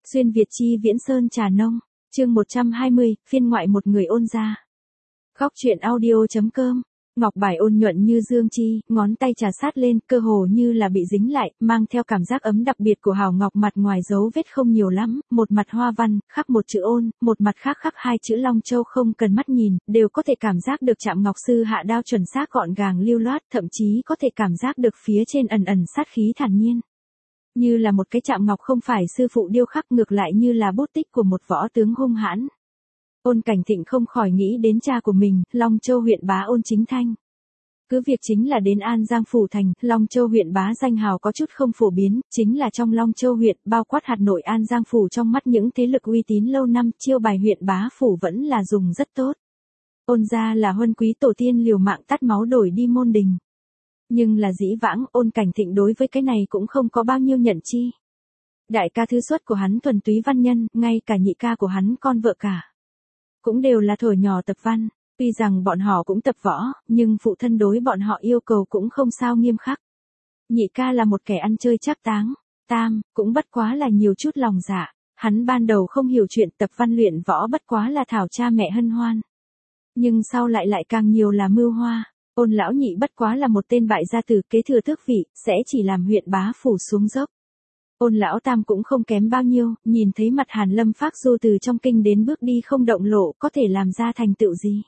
Xuyên Việt chi Viễn Sơn Trà Nông, chương 120, phiên ngoại một người ôn gia. Góc truyện audio.com, ngọc bài ôn nhuận như dương chi, ngón tay trà sát lên, cơ hồ như là bị dính lại, mang theo cảm giác ấm đặc biệt của hào ngọc, mặt ngoài dấu vết không nhiều lắm, một mặt hoa văn, khắc một chữ ôn, một mặt khác khắc hai chữ Long Châu, không cần mắt nhìn, đều có thể cảm giác được chạm ngọc sư hạ đao chuẩn xác gọn gàng lưu loát, thậm chí có thể cảm giác được phía trên ẩn ẩn sát khí thản nhiên. Như là một cái chạm ngọc không phải sư phụ điêu khắc, ngược lại như là bút tích của một võ tướng hung hãn. Ôn Cảnh Thịnh không khỏi nghĩ đến cha của mình, Long Châu huyện bá Ôn Chính Thanh. Cứ việc chính là đến An Giang phủ thành, Long Châu huyện bá danh hào có chút không phổ biến, chính là trong Long Châu huyện, bao quát hạt nội An Giang phủ, trong mắt những thế lực uy tín lâu năm, chiêu bài huyện bá phủ vẫn là dùng rất tốt. Ôn gia là huân quý tổ tiên liều mạng tắt máu đổi đi môn đình. Nhưng là dĩ vãng, Ôn Cảnh Thịnh đối với cái này cũng không có bao nhiêu nhận chi. Đại ca thứ xuất của hắn thuần túy văn nhân, ngay cả nhị ca của hắn con vợ cả cũng đều là thuở nhỏ tập văn. Tuy rằng bọn họ cũng tập võ, nhưng phụ thân đối bọn họ yêu cầu cũng không sao nghiêm khắc. Nhị ca là một kẻ ăn chơi trác táng, tam, cũng bất quá là nhiều chút lòng dạ. Hắn ban đầu không hiểu chuyện tập văn luyện võ, bất quá là thảo cha mẹ hân hoan. Nhưng sau lại càng nhiều là mưu hoa. Ôn lão nhị bất quá là một tên bại gia tử, kế thừa tước vị, sẽ chỉ làm huyện bá phủ xuống dốc. Ôn lão tam cũng không kém bao nhiêu, nhìn thấy mặt Hàn Lâm Phác Du từ trong kinh đến bước đi không động lộ, có thể làm ra thành tựu gì.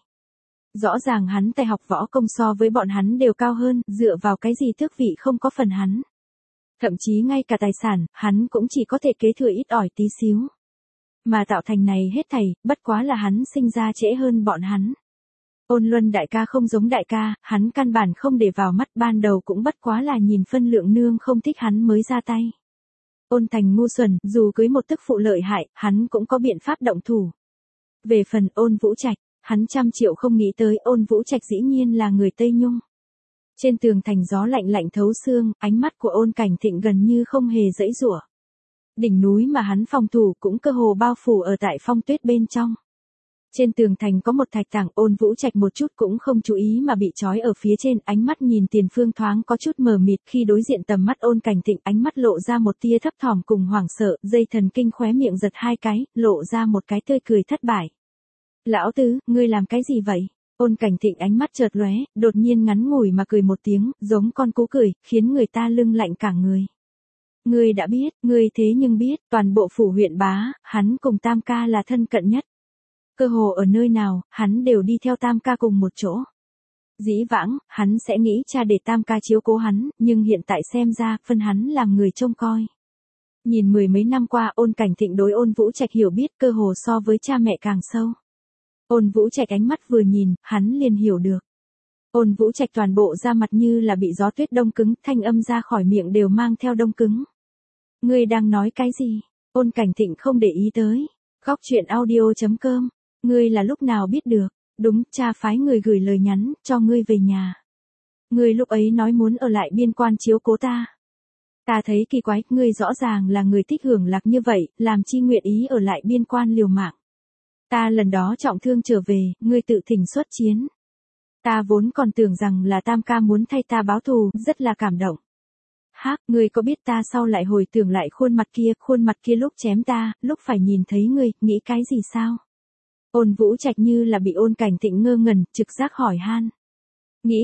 Rõ ràng hắn tài học võ công so với bọn hắn đều cao hơn, dựa vào cái gì tước vị không có phần hắn. Thậm chí ngay cả tài sản, hắn cũng chỉ có thể kế thừa ít ỏi tí xíu. Mà tạo thành này hết thảy, bất quá là hắn sinh ra trễ hơn bọn hắn. Ôn Luân đại ca không giống đại ca, hắn căn bản không để vào mắt, ban đầu cũng bất quá là nhìn phân lượng nương không thích hắn mới ra tay. Ôn Thành ngu xuẩn, dù cưới một tức phụ lợi hại, hắn cũng có biện pháp động thủ. Về phần Ôn Vũ Trạch, hắn trăm triệu không nghĩ tới Ôn Vũ Trạch dĩ nhiên là người Tây Nhung. Trên tường thành gió lạnh lạnh thấu xương, ánh mắt của Ôn Cảnh Thịnh gần như không hề giãy giụa. Đỉnh núi mà hắn phòng thủ cũng cơ hồ bao phủ ở tại phong tuyết bên trong. Trên tường thành có một thạch tảng, Ôn Vũ Trạch một chút cũng không chú ý mà bị trói ở phía trên, ánh mắt nhìn tiền phương thoáng có chút mờ mịt, khi đối diện tầm mắt Ôn Cảnh Thịnh, ánh mắt lộ ra một tia thấp thỏm cùng hoảng sợ, dây thần kinh khóe miệng giật hai cái, lộ ra một cái tươi cười thất bại. Lão tứ, ngươi làm cái gì vậy? Ôn Cảnh Thịnh ánh mắt chợt lóe, đột nhiên ngắn ngủi mà cười một tiếng, giống con cú cười, khiến người ta lưng lạnh cả người. Ngươi đã biết, ngươi thế nhưng biết, toàn bộ phủ huyện bá, hắn cùng tam ca là thân cận nhất. Cơ hồ ở nơi nào, hắn đều đi theo tam ca cùng một chỗ. Dĩ vãng, hắn sẽ nghĩ cha để tam ca chiếu cố hắn, nhưng hiện tại xem ra, phân hắn làm người trông coi. Nhìn mười mấy năm qua, Ôn Cảnh Thịnh đối Ôn Vũ Trạch hiểu biết cơ hồ so với cha mẹ càng sâu. Ôn Vũ Trạch ánh mắt vừa nhìn, hắn liền hiểu được. Ôn Vũ Trạch toàn bộ da mặt như là bị gió tuyết đông cứng, thanh âm ra khỏi miệng đều mang theo đông cứng. Ngươi đang nói cái gì? Ôn Cảnh Thịnh không để ý tới. Góc truyện audio.com. Ngươi là lúc nào biết được? Đúng, cha phái người gửi lời nhắn, cho ngươi về nhà. Ngươi lúc ấy nói muốn ở lại biên quan chiếu cố ta. Ta thấy kỳ quái, ngươi rõ ràng là người thích hưởng lạc như vậy, làm chi nguyện ý ở lại biên quan liều mạng. Ta lần đó trọng thương trở về, ngươi tự thỉnh xuất chiến. Ta vốn còn tưởng rằng là tam ca muốn thay ta báo thù, rất là cảm động. Hác, ngươi có biết ta sau lại hồi tưởng lại khuôn mặt kia lúc chém ta, lúc phải nhìn thấy ngươi, nghĩ cái gì sao? Ôn Vũ Trạch như là bị Ôn Cảnh Thịnh ngơ ngẩn, trực giác hỏi han. Nghĩ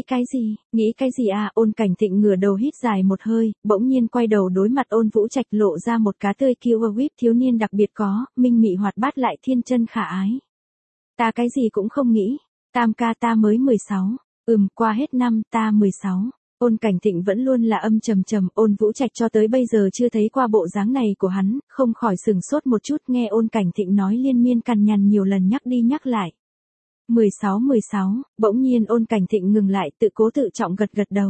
cái gì à? Ôn Cảnh Thịnh ngửa đầu hít dài một hơi, bỗng nhiên quay đầu đối mặt Ôn Vũ Trạch, lộ ra một cá tươi kiêu whip thiếu niên đặc biệt có, minh mị hoạt bát lại thiên chân khả ái. Ta cái gì cũng không nghĩ, tam ca ta mới 16, qua hết năm ta 16. Ôn Cảnh Thịnh vẫn luôn là âm trầm trầm, Ôn Vũ Trạch cho tới bây giờ chưa thấy qua bộ dáng này của hắn, không khỏi sừng sốt một chút, nghe Ôn Cảnh Thịnh nói liên miên cằn nhằn nhiều lần nhắc đi nhắc lại. 16, bỗng nhiên Ôn Cảnh Thịnh ngừng lại, tự cố tự trọng gật đầu.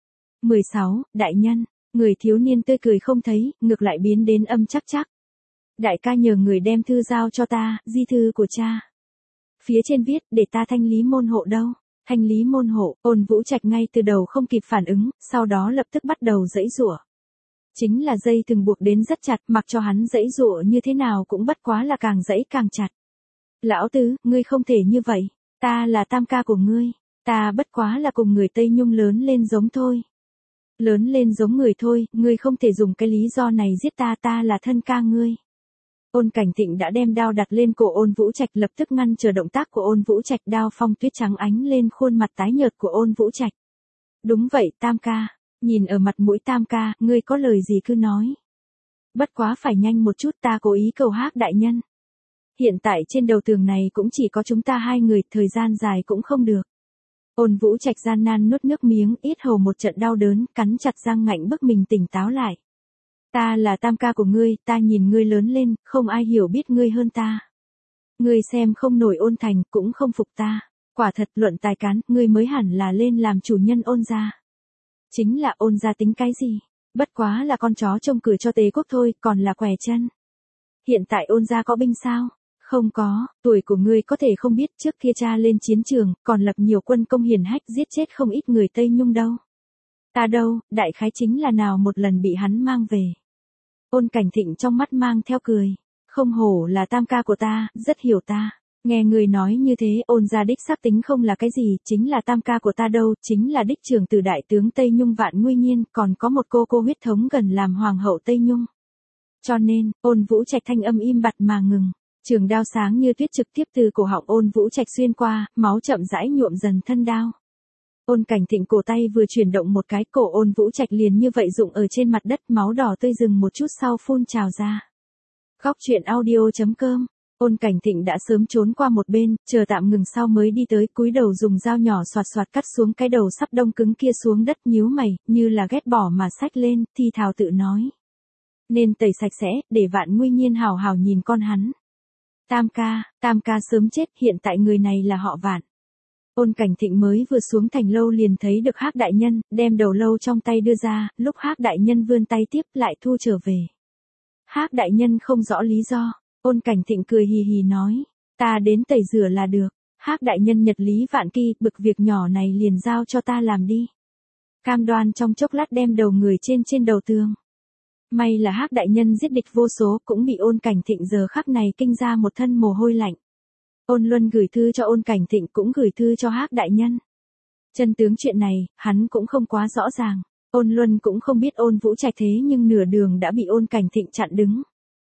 16, đại nhân, người thiếu niên tươi cười không thấy, ngược lại biến đến âm chắc. Đại ca nhờ người đem thư giao cho ta, di thư của cha. Phía trên viết, để ta thanh lý môn hộ đâu. Thanh lý môn hộ, Ôn Vũ Trạch ngay từ đầu không kịp phản ứng, sau đó lập tức bắt đầu giãy giụa. Chính là dây thừng buộc đến rất chặt, mặc cho hắn giãy giụa như thế nào cũng bất quá là càng giãy càng chặt. Lão tứ, ngươi không thể như vậy, ta là tam ca của ngươi, ta bất quá là cùng người Tây Nhung lớn lên giống thôi. Lớn lên giống người thôi, ngươi không thể dùng cái lý do này giết ta, ta là thân ca ngươi. Ôn Cảnh Thịnh đã đem đao đặt lên cổ Ôn Vũ Trạch, lập tức ngăn chờ động tác của Ôn Vũ Trạch, đao phong tuyết trắng ánh lên khuôn mặt tái nhợt của Ôn Vũ Trạch. Đúng vậy Tam ca, nhìn ở mặt mũi Tam ca, ngươi có lời gì cứ nói. Bất quá phải nhanh một chút, ta cố ý cầu Hắc đại nhân. Hiện tại trên đầu tường này cũng chỉ có chúng ta hai người, thời gian dài cũng không được. Ôn Vũ Trạch gian nan nuốt nước miếng, yết hầu một trận đau đớn, cắn chặt răng ngạnh bức mình tỉnh táo lại. Ta là Tam ca của ngươi, ta nhìn ngươi lớn lên, không ai hiểu biết ngươi hơn ta. Ngươi xem không nổi Ôn thành, cũng không phục ta. Quả thật luận tài cán, ngươi mới hẳn là lên làm chủ nhân Ôn gia. Chính là Ôn gia tính cái gì? Bất quá là con chó trông cửa cho Tề quốc thôi, còn là què chân. Hiện tại Ôn gia có binh sao? Không có, tuổi của ngươi có thể không biết, trước kia cha lên chiến trường, còn lập nhiều quân công hiển hách, giết chết không ít người Tây Nhung đâu. Ta đâu, đại khái chính là nào một lần bị hắn mang về. Ôn Cảnh Thịnh trong mắt mang theo cười. Không hổ là Tam ca của ta, rất hiểu ta. Nghe người nói như thế, Ôn gia đích xác tính không là cái gì, chính là Tam ca của ta đâu, chính là đích trưởng từ đại tướng Tây Nhung Vạn Nguy Nhiên, còn có một cô huyết thống gần làm hoàng hậu Tây Nhung. Cho nên, Ôn Vũ Trạch thanh âm im bặt mà ngừng. Trường đao sáng như tuyết trực tiếp từ cổ họng Ôn Vũ Trạch xuyên qua, máu chậm rãi nhuộm dần thân đao. Ôn Cảnh Thịnh cổ tay vừa chuyển động một cái, cổ Ôn Vũ Trạch liền như vậy rụng ở trên mặt đất, máu đỏ tươi dừng một chút sau phun trào ra. Góc truyện audio.com. Ôn Cảnh Thịnh đã sớm trốn qua một bên, chờ tạm ngừng sau mới đi tới, cúi đầu dùng dao nhỏ xoạt xoạt cắt xuống cái đầu sắp đông cứng kia xuống đất, nhíu mày, như là ghét bỏ mà xách lên, thì thào tự nói. Nên tẩy sạch sẽ, để Vạn Nguy Nhiên hào hào nhìn con hắn. Tam ca sớm chết, hiện tại người này là họ Vạn. Ôn Cảnh Thịnh mới vừa xuống thành lâu liền thấy được Hắc đại nhân, đem đầu lâu trong tay đưa ra, lúc Hắc đại nhân vươn tay tiếp lại thu trở về. Hắc đại nhân không rõ lý do, Ôn Cảnh Thịnh cười hì hì nói, ta đến tẩy rửa là được. Hắc đại nhân nhật lý vạn kỳ, bực việc nhỏ này liền giao cho ta làm đi. Cam đoan trong chốc lát đem đầu người trên đầu tường. May là Hắc đại nhân giết địch vô số, cũng bị Ôn Cảnh Thịnh giờ khắc này kinh ra một thân mồ hôi lạnh. Ôn Luân gửi thư cho Ôn Cảnh Thịnh, cũng gửi thư cho Hắc đại nhân. Chân tướng chuyện này, hắn cũng không quá rõ ràng. Ôn Luân cũng không biết Ôn Vũ Trạch, thế nhưng nửa đường đã bị Ôn Cảnh Thịnh chặn đứng.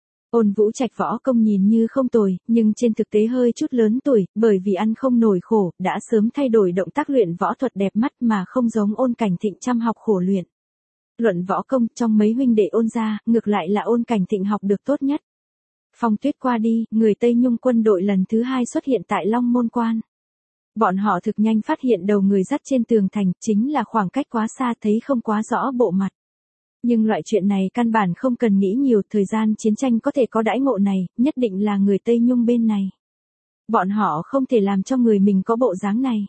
Ôn Vũ Trạch võ công nhìn như không tồi, nhưng trên thực tế hơi chút lớn tuổi, bởi vì ăn không nổi khổ, đã sớm thay đổi động tác luyện võ thuật đẹp mắt mà không giống Ôn Cảnh Thịnh chăm học khổ luyện. Luận võ công, trong mấy huynh đệ Ôn gia, ngược lại là Ôn Cảnh Thịnh học được tốt nhất. Phong tuyết qua đi, người Tây Nhung quân đội lần thứ 2 xuất hiện tại Long Môn Quan. Bọn họ thực nhanh phát hiện đầu người dắt trên tường thành, chính là khoảng cách quá xa thấy không quá rõ bộ mặt. Nhưng loại chuyện này căn bản không cần nghĩ nhiều, thời gian chiến tranh có thể có đãi ngộ này, nhất định là người Tây Nhung bên này. Bọn họ không thể làm cho người mình có bộ dáng này.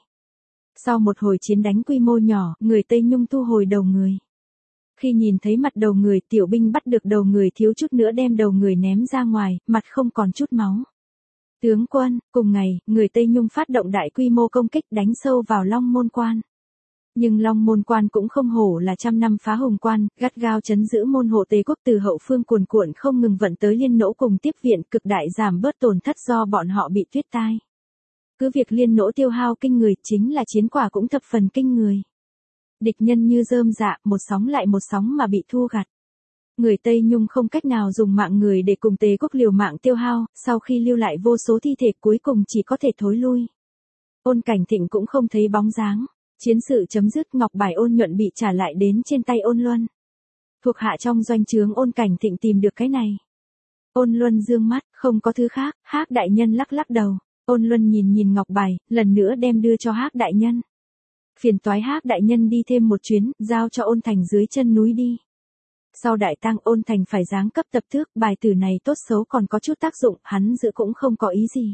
Sau một hồi chiến đánh quy mô nhỏ, người Tây Nhung thu hồi đầu người. Khi nhìn thấy mặt đầu người, tiểu binh bắt được đầu người thiếu chút nữa đem đầu người ném ra ngoài, mặt không còn chút máu. Tướng quân, cùng ngày, người Tây Nhung phát động đại quy mô công kích đánh sâu vào Long Môn Quan. Nhưng Long Môn Quan cũng không hổ là trăm năm phá hùng quan, gắt gao trấn giữ môn hộ Tề quốc, từ hậu phương cuồn cuộn không ngừng vận tới liên nỗ cùng tiếp viện, cực đại giảm bớt tổn thất do bọn họ bị tuyết tai. Cứ việc liên nỗ tiêu hao kinh người, chính là chiến quả cũng thập phần kinh người. Địch nhân như rơm rạ, một sóng lại một sóng mà bị thu gặt. Người Tây Nhung không cách nào dùng mạng người để cùng Tề quốc liều mạng tiêu hao, sau khi lưu lại vô số thi thể cuối cùng chỉ có thể thối lui. Ôn Cảnh Thịnh cũng không thấy bóng dáng. Chiến sự chấm dứt, ngọc bài Ôn Nhuận bị trả lại đến trên tay Ôn Luân. Thuộc hạ trong doanh trướng Ôn Cảnh Thịnh tìm được cái này. Ôn Luân dương mắt, không có thứ khác, Hắc đại nhân lắc lắc đầu. Ôn Luân nhìn ngọc bài, lần nữa đem đưa cho Hắc đại nhân. Phiền toái Hắc đại nhân đi thêm một chuyến, giao cho Ôn Thành dưới chân núi đi. Sau đại tang, Ôn Thành phải giáng cấp tập tước, bài tử này tốt xấu còn có chút tác dụng, hắn giữ cũng không có ý gì.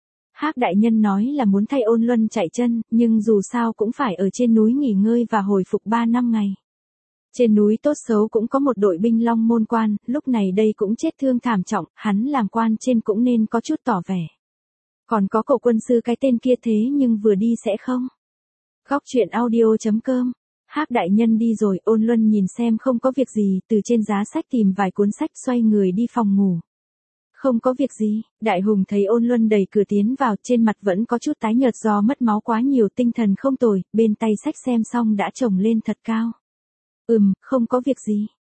Hắc đại nhân nói là muốn thay Ôn Luân chạy chân, nhưng dù sao cũng phải ở trên núi nghỉ ngơi và hồi phục 3 năm ngày. Trên núi tốt xấu cũng có một đội binh Long Môn Quan, lúc này đây cũng chết thương thảm trọng, hắn làm quan trên cũng nên có chút tỏ vẻ. Còn có cậu quân sư cái tên kia thế nhưng vừa đi sẽ không. Góc truyện audio.com. Hắc đại nhân đi rồi, Ôn Luân nhìn xem không có việc gì, từ trên giá sách tìm vài cuốn sách xoay người đi phòng ngủ. Không có việc gì, Đại Hùng thấy Ôn Luân đẩy cửa tiến vào, trên mặt vẫn có chút tái nhợt do mất máu quá nhiều, tinh thần không tồi, bên tay sách xem xong đã chồng lên thật cao. Không có việc gì.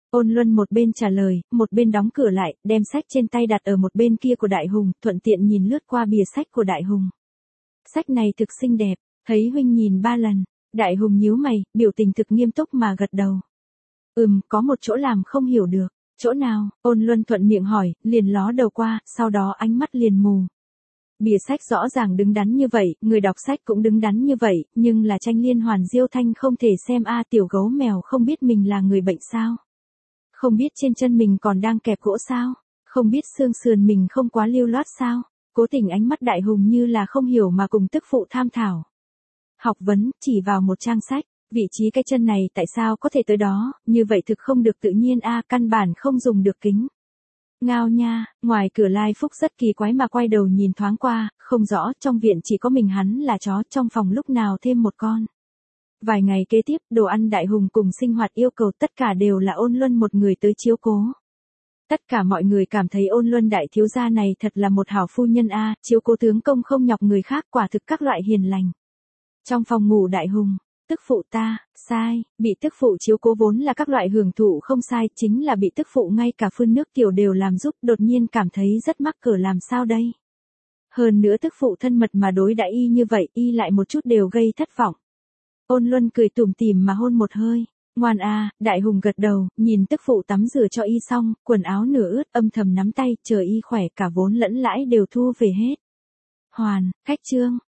Ôn Luân một bên trả lời, một bên đóng cửa lại, đem sách trên tay đặt ở một bên kia của Đại Hùng, thuận tiện nhìn lướt qua bìa sách của Đại Hùng. Sách này thực xinh đẹp, thấy huynh nhìn 3 lần. Đại Hùng nhíu mày, biểu tình thực nghiêm túc mà gật đầu. Có một chỗ làm không hiểu được. Chỗ nào? Ôn Luân thuận miệng hỏi, liền ló đầu qua, sau đó ánh mắt liền mù. Bìa sách rõ ràng đứng đắn như vậy, người đọc sách cũng đứng đắn như vậy, nhưng là tranh liên hoàn Diêu Thanh không thể xem tiểu gấu mèo không biết mình là người bệnh sao? Không biết trên chân mình còn đang kẹp gỗ sao? Không biết xương sườn mình không quá lưu loát sao? Cố tình ánh mắt Đại Hùng như là không hiểu mà cùng tức phụ tham thảo. Học vấn, chỉ vào một trang sách, vị trí cái chân này tại sao có thể tới đó, như vậy thực không được tự nhiên căn bản không dùng được kính. Ngao nha, ngoài cửa Lai Phúc rất kỳ quái mà quay đầu nhìn thoáng qua, không rõ trong viện chỉ có mình hắn là chó, trong phòng lúc nào thêm một con. Vài ngày kế tiếp, đồ ăn Đại Hùng cùng sinh hoạt yêu cầu tất cả đều là Ôn Luân một người tới chiếu cố. Tất cả mọi người cảm thấy Ôn Luân đại thiếu gia này thật là một hảo phu nhân chiếu cố tướng công không nhọc người khác, quả thực các loại hiền lành. Trong phòng ngủ Đại Hùng, tức phụ ta, sai, bị tức phụ chiếu cố vốn là các loại hưởng thụ không sai, chính là bị tức phụ ngay cả phun nước tiểu đều làm giúp, đột nhiên cảm thấy rất mắc cỡ làm sao đây. Hơn nữa tức phụ thân mật mà đối đãi y như vậy, y lại một chút đều gây thất vọng. Ôn Luân cười tủm tỉm mà hôn một hơi, ngoan Đại Hùng gật đầu, nhìn tức phụ tắm rửa cho y xong, quần áo nửa ướt, âm thầm nắm tay, chờ y khỏe cả vốn lẫn lãi đều thu về hết. Hoàn, khách trương.